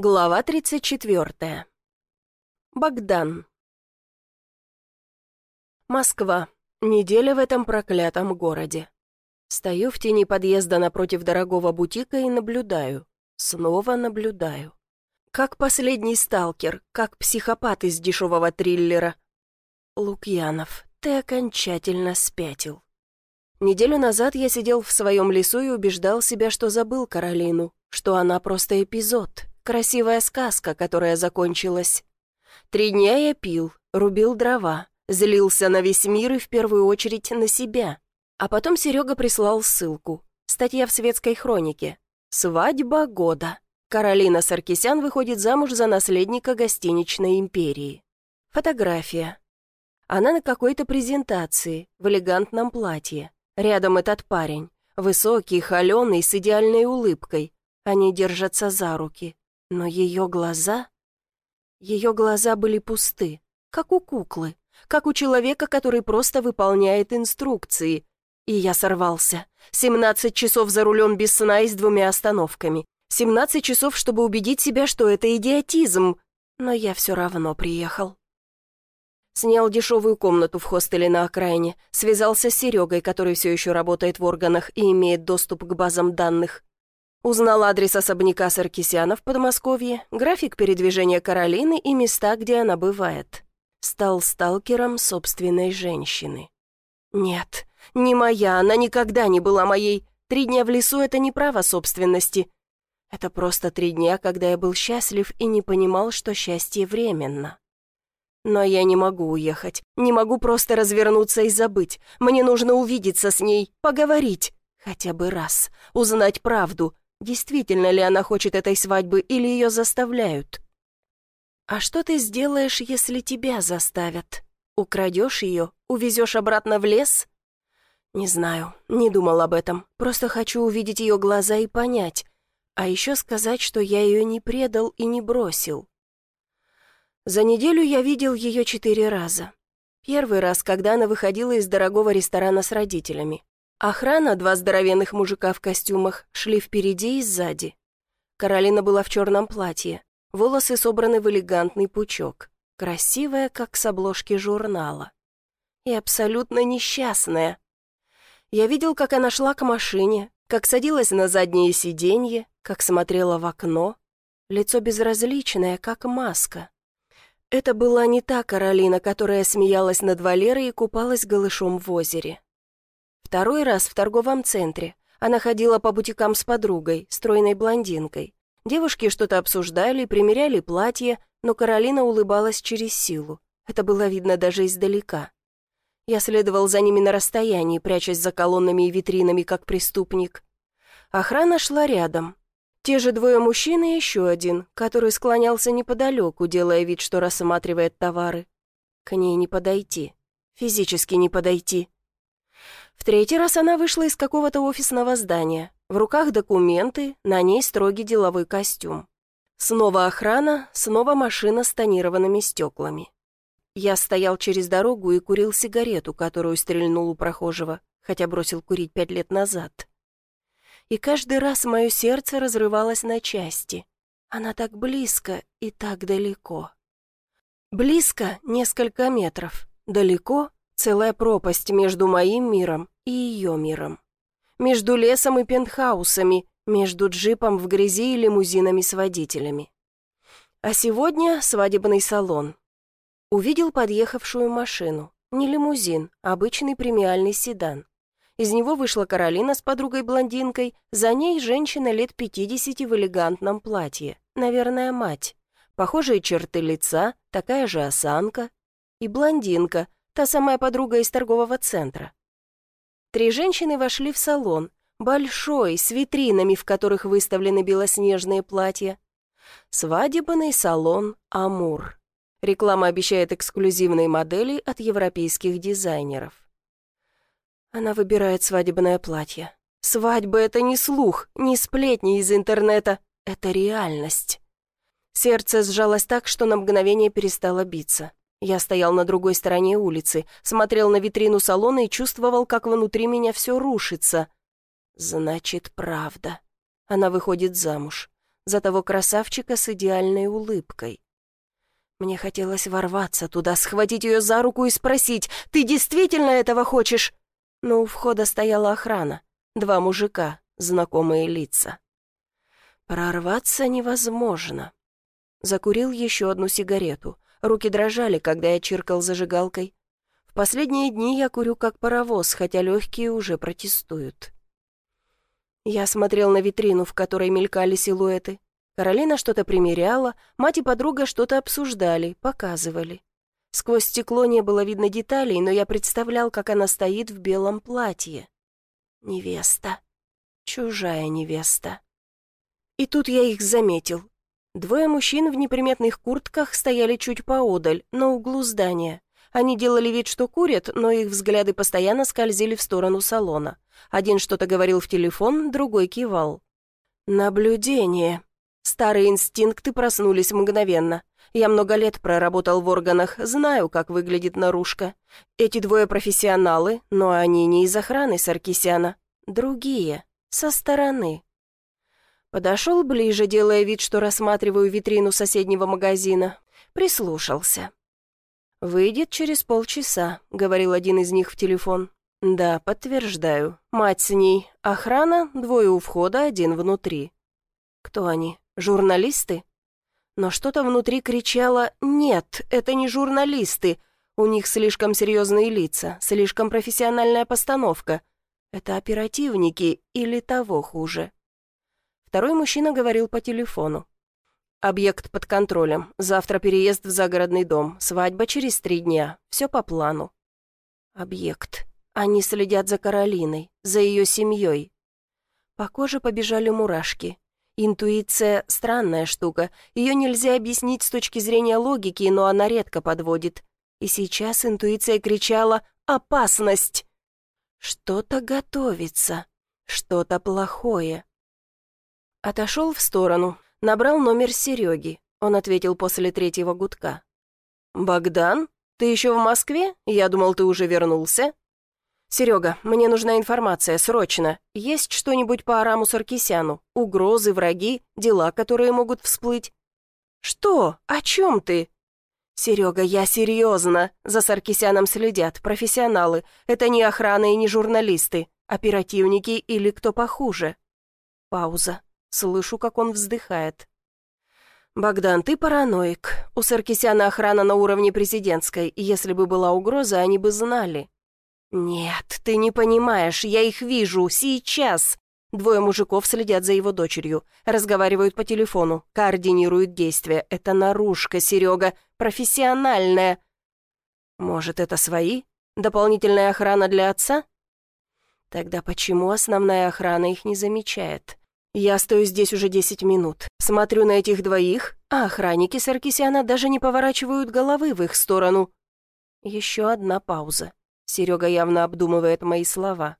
Глава 34. Богдан. Москва. Неделя в этом проклятом городе. Стою в тени подъезда напротив дорогого бутика и наблюдаю. Снова наблюдаю. Как последний сталкер, как психопат из дешевого триллера. Лукьянов, ты окончательно спятил. Неделю назад я сидел в своем лесу и убеждал себя, что забыл Каролину, что она просто эпизод. Красивая сказка, которая закончилась. 3 дня я пил, рубил дрова, злился на весь мир и в первую очередь на себя. А потом Серега прислал ссылку. Статья в светской хронике. «Свадьба года. Каролина Саркисян выходит замуж за наследника гостиничной империи». Фотография. Она на какой-то презентации, в элегантном платье. Рядом этот парень, высокий, холеный, с идеальной улыбкой. Они держатся за руки. Но ее глаза были пусты, как у куклы, как у человека, который просто выполняет инструкции. И я сорвался. 17 часов за рулем без сна и с 2 остановками. 17 часов, чтобы убедить себя, что это идиотизм. Но я все равно приехал. Снял дешевую комнату в хостеле на окраине, связался с Серегой, который все еще работает в органах и имеет доступ к базам данных. Узнал адрес особняка Саркисяна в Подмосковье, график передвижения Каролины и места, где она бывает. Стал сталкером собственной женщины. Нет, не моя, она никогда не была моей. 3 дня в лесу — это не право собственности. Это просто 3 дня, когда я был счастлив и не понимал, что счастье временно. Но я не могу уехать, не могу просто развернуться и забыть. Мне нужно увидеться с ней, поговорить. Хотя бы раз, узнать правду. Действительно ли она хочет этой свадьбы или ее заставляют? А что ты сделаешь, если тебя заставят? Украдешь ее, увезешь обратно в лес? Не знаю, не думал об этом. Просто хочу увидеть ее глаза и понять. А еще сказать, что я ее не предал и не бросил. За неделю я видел ее 4 раза. Первый раз, когда она выходила из дорогого ресторана с родителями. Охрана, 2 здоровенных мужика в костюмах, шли впереди и сзади. Каролина была в черном платье, волосы собраны в элегантный пучок, красивая, как с обложки журнала. И абсолютно несчастная. Я видел, как она шла к машине, как садилась на заднее сиденье, как смотрела в окно. Лицо безразличное, как маска. Это была не та Каролина, которая смеялась над Валерой и купалась голышом в озере. Второй раз в торговом центре. Она ходила по бутикам с подругой, стройной блондинкой. Девушки что-то обсуждали, примеряли платье, но Каролина улыбалась через силу. Это было видно даже издалека. Я следовал за ними на расстоянии, прячась за колоннами и витринами, как преступник. Охрана шла рядом. Те же 2 мужчин и еще один, который склонялся неподалеку, делая вид, что рассматривает товары. К ней не подойти. Физически не подойти. В 3-й раз она вышла из какого-то офисного здания. В руках документы, на ней строгий деловой костюм. Снова охрана, снова машина с тонированными стеклами. Я стоял через дорогу и курил сигарету, которую стрельнул у прохожего, хотя бросил курить 5 лет назад. И каждый раз мое сердце разрывалось на части. Она так близко и так далеко. Близко — несколько метров, далеко — целая пропасть между моим миром и ее миром. Между лесом и пентхаусами, между джипом в грязи и лимузинами с водителями. А сегодня свадебный салон. Увидел подъехавшую машину. Не лимузин, а обычный премиальный седан. Из него вышла Каролина с подругой-блондинкой, за ней женщина лет 50 в элегантном платье, наверное, мать. Похожие черты лица, такая же осанка. И блондинка, та самая подруга из торгового центра. 3 женщины вошли в салон, большой, с витринами, в которых выставлены белоснежные платья. Свадебный салон «Амур». Реклама обещает эксклюзивные модели от европейских дизайнеров. Она выбирает свадебное платье. Свадьба — это не слух, не сплетни из интернета, это реальность. Сердце сжалось так, что на мгновение перестало биться. Я стоял на другой стороне улицы, смотрел на витрину салона и чувствовал, как внутри меня все рушится. Значит, правда. Она выходит замуж. за того красавчика с идеальной улыбкой. Мне хотелось ворваться туда, схватить ее за руку и спросить: «Ты действительно этого хочешь?» Но у входа стояла охрана, 2 мужика, знакомые лица. Прорваться невозможно. Закурил еще одну сигарету. Руки дрожали, когда я чиркал зажигалкой. В последние дни я курю как паровоз, хотя легкие уже протестуют. Я смотрел на витрину, в которой мелькали силуэты. Каролина что-то примеряла, мать и подруга что-то обсуждали, показывали. Сквозь стекло не было видно деталей, но я представлял, как она стоит в белом платье. Невеста. Чужая невеста. И тут я их заметил. 2 мужчин в неприметных куртках стояли чуть поодаль, на углу здания. Они делали вид, что курят, но их взгляды постоянно скользили в сторону салона. Один что-то говорил в телефон, другой кивал. Наблюдение. Старые инстинкты проснулись мгновенно. Я много лет проработал в органах, знаю, как выглядит наружка. Эти 2 профессионалы, но они не из охраны Саркисяна. Другие, со стороны. Подошел ближе, делая вид, что рассматриваю витрину соседнего магазина. Прислушался. «Выйдет через полчаса», — говорил один из них в телефон. «Да, подтверждаю. Мать с ней. Охрана, 2 у входа, 1 внутри». «Кто они? Журналисты?» Но что-то внутри кричало: «Нет, это не журналисты. У них слишком серьезные лица, слишком профессиональная постановка. Это оперативники или того хуже». Второй мужчина говорил по телефону. «Объект под контролем. Завтра переезд в загородный дом. Свадьба через 3 дня. Все по плану». Объект. Они следят за Каролиной, за ее семьей. По коже побежали мурашки. Интуиция — странная штука. Ее нельзя объяснить с точки зрения логики, но она редко подводит. И сейчас интуиция кричала: «Опасность!» Что-то готовится. Что-то плохое. Отошел в сторону. Набрал номер Сереги. Он ответил после 3-го гудка. «Богдан? Ты еще в Москве? Я думал, ты уже вернулся». «Серега, мне нужна информация, срочно. Есть что-нибудь по Араму Саркисяну? Угрозы, враги, дела, которые могут всплыть?» «Что? О чем ты?» «Серега, я серьезно. За Саркисяном следят, профессионалы. Это не охрана и не журналисты. Оперативники или кто похуже». Пауза. Слышу, как он вздыхает. «Богдан, ты параноик. У Саркисяна охрана на уровне президентской. Если бы была угроза, они бы знали». «Нет, ты не понимаешь, я их вижу, сейчас!» 2 мужиков следят за его дочерью, разговаривают по телефону, координируют действия. Это наружка, Серега, профессиональная. Может, это свои? Дополнительная охрана для отца? Тогда почему основная охрана их не замечает? Я стою здесь уже 10 минут, смотрю на этих 2, а охранники Саркисяна даже не поворачивают головы в их сторону. Еще одна пауза. Серега явно обдумывает мои слова.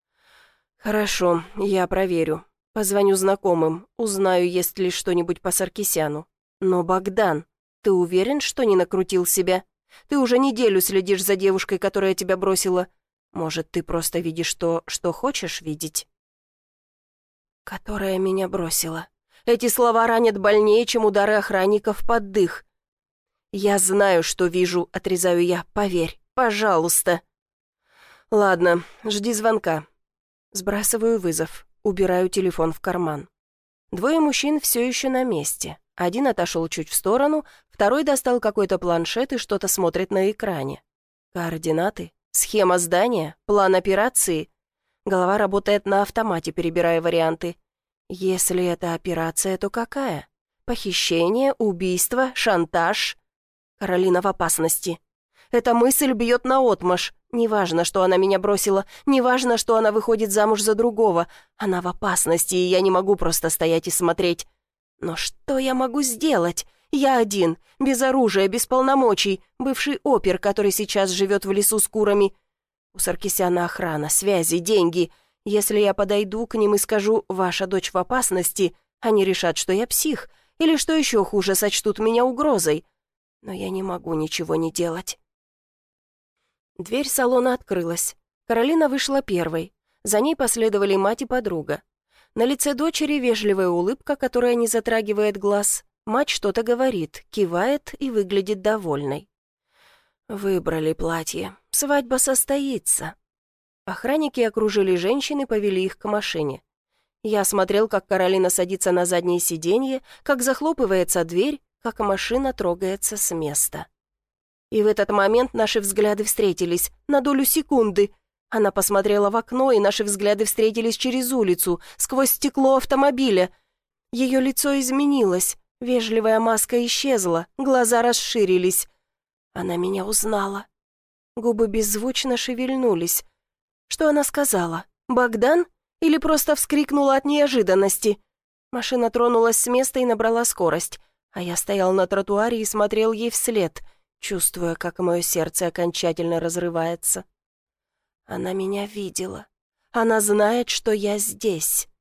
«Хорошо, я проверю. Позвоню знакомым, узнаю, есть ли что-нибудь по Саркисяну. Но, Богдан, ты уверен, что не накрутил себя? Ты уже неделю следишь за девушкой, которая тебя бросила. Может, ты просто видишь то, что хочешь видеть?» «Которая меня бросила». Эти слова ранят больнее, чем удары охранников под дых. «Я знаю, что вижу», — отрезаю я, — «поверь, пожалуйста». «Ладно, жди звонка». Сбрасываю вызов, убираю телефон в карман. 2 мужчин все еще на месте. Один отошел чуть в сторону, второй достал какой-то планшет и что-то смотрит на экране. Координаты, схема здания, план операции. Голова работает на автомате, перебирая варианты. Если это операция, то какая? Похищение, убийство, шантаж? Каролина в опасности. Эта мысль бьет наотмашь. Неважно, что она меня бросила, неважно, что она выходит замуж за другого. Она в опасности, и я не могу просто стоять и смотреть. Но что я могу сделать? Я один, без оружия, без полномочий, бывший опер, который сейчас живет в лесу с курами. У Саркисяна охрана, связи, деньги. Если я подойду к ним и скажу «ваша дочь в опасности», они решат, что я псих, или, что еще хуже, сочтут меня угрозой. Но я не могу ничего не делать. Дверь салона открылась. Каролина вышла первой. За ней последовали мать и подруга. На лице дочери вежливая улыбка, которая не затрагивает глаз. Мать что-то говорит, кивает и выглядит довольной. Выбрали платье. Свадьба состоится. Охранники окружили женщин и повели их к машине. Я смотрел, как Каролина садится на заднее сиденье, как захлопывается дверь, как машина трогается с места. И в этот момент наши взгляды встретились, на долю секунды. Она посмотрела в окно, и наши взгляды встретились через улицу, сквозь стекло автомобиля. Ее лицо изменилось, вежливая маска исчезла, глаза расширились. Она меня узнала. Губы беззвучно шевельнулись. Что она сказала? «Богдан?» Или просто вскрикнула от неожиданности? Машина тронулась с места и набрала скорость, а я стоял на тротуаре и смотрел ей вслед, чувствуя, как мое сердце окончательно разрывается. Она меня видела. Она знает, что я здесь.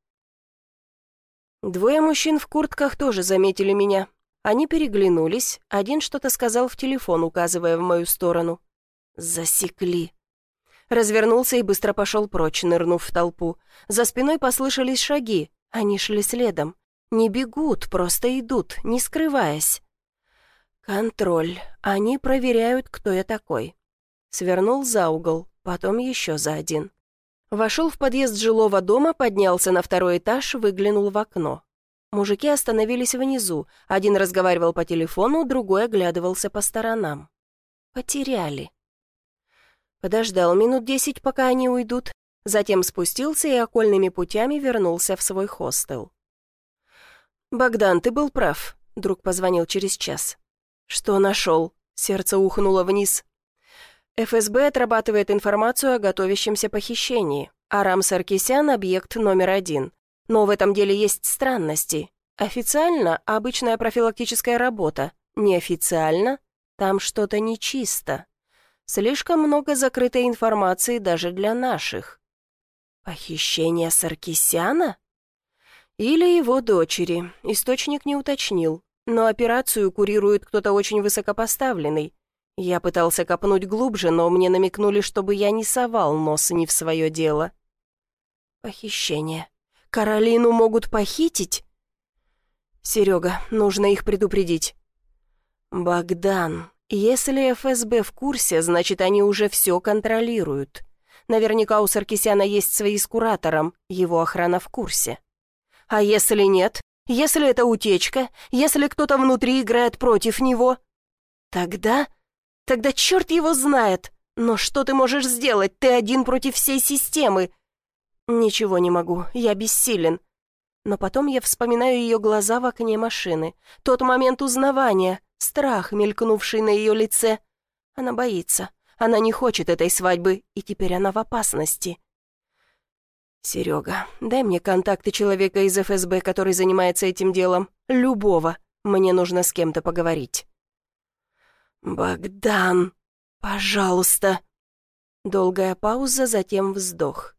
Двое мужчин в куртках тоже заметили меня. Они переглянулись, один что-то сказал в телефон, указывая в мою сторону. Засекли. Развернулся и быстро пошел прочь, нырнув в толпу. За спиной послышались шаги. Они шли следом. Не бегут, просто идут, не скрываясь. Контроль. Они проверяют, кто я такой. Свернул за угол, потом еще за один. Вошел в подъезд жилого дома, поднялся на второй этаж, выглянул в окно. Мужики остановились внизу. Один разговаривал по телефону, другой оглядывался по сторонам. Потеряли. Подождал минут 10, пока они уйдут, затем спустился и окольными путями вернулся в свой хостел. «Богдан, ты был прав», — друг позвонил через час. «Что нашел?» — сердце ухнуло вниз. ФСБ отрабатывает информацию о готовящемся похищении. Арам Саркисян — объект номер 1. Но в этом деле есть странности. Официально — обычная профилактическая работа. Неофициально — там что-то нечисто. Слишком много закрытой информации даже для наших. Похищение Саркисяна? Или его дочери, источник не уточнил, но операцию курирует кто-то очень высокопоставленный. Я пытался копнуть глубже, но мне намекнули, чтобы я не совал нос не в свое дело. Похищение. Каролину могут похитить? Серега, нужно их предупредить. Богдан. Если ФСБ в курсе, значит, они уже все контролируют. Наверняка у Саркисяна есть свои с куратором, его охрана в курсе. А если нет? Если это утечка? Если кто-то внутри играет против него? Тогда черт его знает. Но что ты можешь сделать? Ты один против всей системы. Ничего не могу, я бессилен. Но потом я вспоминаю ее глаза в окне машины. Тот момент узнавания, страх, мелькнувший на ее лице. Она боится. Она не хочет этой свадьбы, и теперь она в опасности. «Серега, дай мне контакты человека из ФСБ, который занимается этим делом. Любого. Мне нужно с кем-то поговорить». «Богдан, пожалуйста». Долгая пауза, затем вздох.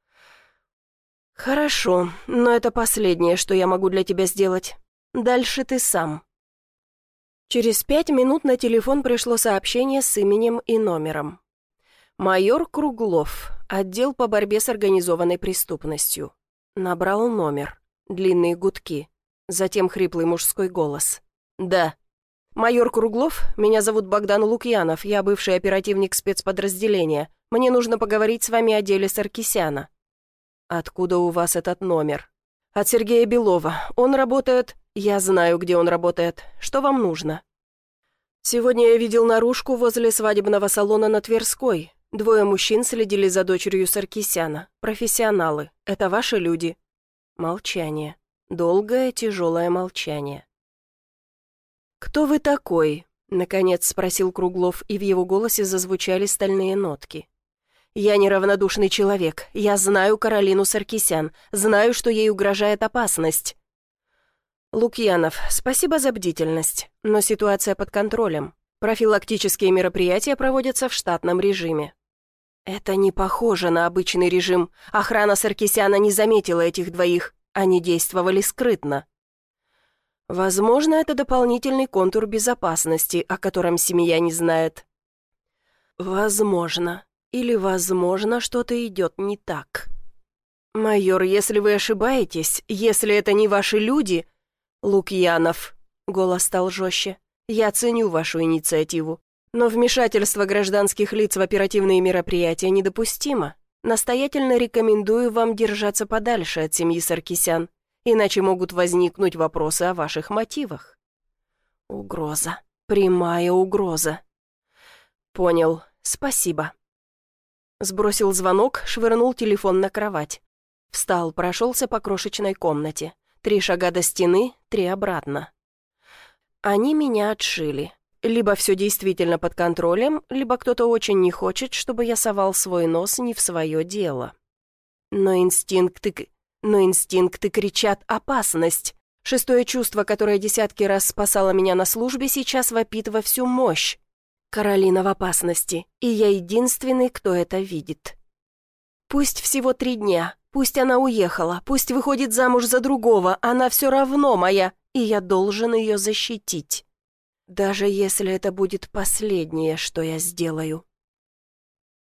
«Хорошо, но это последнее, что я могу для тебя сделать. Дальше ты сам». Через 5 минут на телефон пришло сообщение с именем и номером. «Майор Круглов, отдел по борьбе с организованной преступностью». Набрал номер. Длинные гудки. Затем хриплый мужской голос. «Да». «Майор Круглов, меня зовут Богдан Лукьянов, я бывший оперативник спецподразделения. Мне нужно поговорить с вами о деле Саркисяна». «Откуда у вас этот номер?» «От Сергея Белова. Он работает...» «Я знаю, где он работает. Что вам нужно?» «Сегодня я видел наружку возле свадебного салона на Тверской. 2 мужчин следили за дочерью Саркисяна. Профессионалы. Это ваши люди?» Молчание. Долгое, тяжелое молчание. «Кто вы такой?» — наконец спросил Круглов, и в его голосе зазвучали стальные нотки. «Я неравнодушный человек. Я знаю Каролину Саркисян. Знаю, что ей угрожает опасность». «Лукьянов, спасибо за бдительность, но ситуация под контролем. Профилактические мероприятия проводятся в штатном режиме». «Это не похоже на обычный режим. Охрана Саркисяна не заметила этих 2. Они действовали скрытно». «Возможно, это дополнительный контур безопасности, о котором семья не знает». «Возможно. Или, возможно, что-то идет не так». «Майор, если вы ошибаетесь, если это не ваши люди...» «Лукьянов», — голос стал жестче, — «я ценю вашу инициативу, но вмешательство гражданских лиц в оперативные мероприятия недопустимо. Настоятельно рекомендую вам держаться подальше от семьи Саркисян, иначе могут возникнуть вопросы о ваших мотивах». Угроза. Прямая угроза. «Понял. Спасибо». Сбросил звонок, швырнул телефон на кровать. Встал, прошелся по крошечной комнате. 3 шага до стены, 3 обратно. Они меня отшили. Либо все действительно под контролем, либо кто-то очень не хочет, чтобы я совал свой нос не в свое дело. Но инстинкты кричат «опасность». 6-е чувство, которое десятки раз спасало меня на службе, сейчас вопит во всю мощь. Каролина в опасности, и я единственный, кто это видит. Пусть всего 3 дня, пусть она уехала, пусть выходит замуж за другого, она все равно моя, и я должен ее защитить. Даже если это будет последнее, что я сделаю.